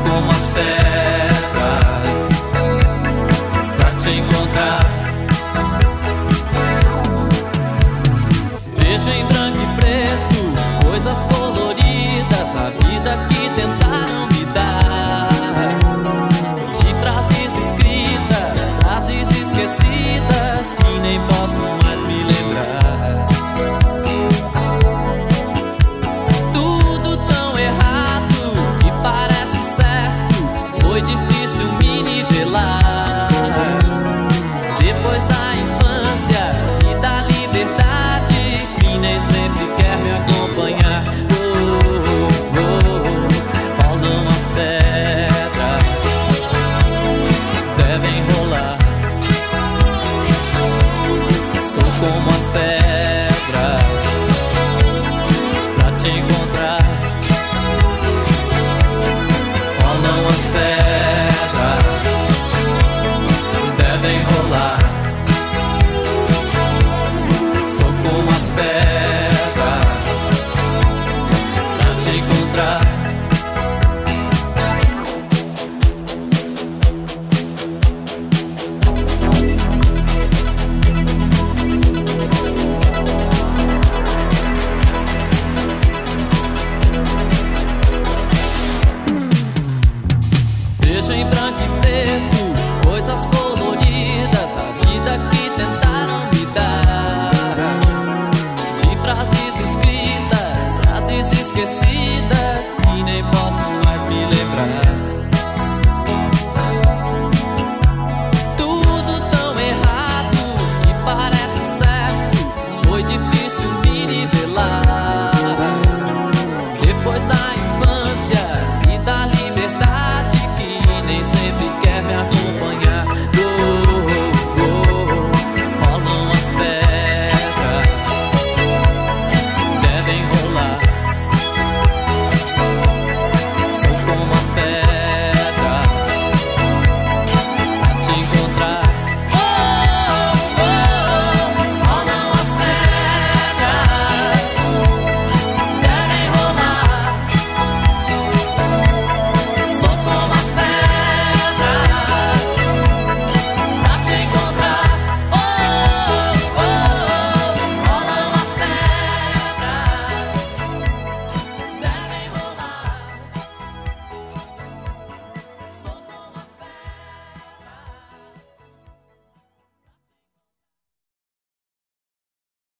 como as pedras pra te encontrar. Vejo em branco e preto coisas coloridas na vida que tentaram me dar, de frases escritas, frases esquecidas que nem posso mais me lembrar. Tudo tão errado que parece certo, foi difícil me nivelar. Depois da infância e da liberdade que nem sempre quer me acompanhar. Rolam as pedras, devem rolar. Sou como as pedras pra te encontrar. Rolam as pedras.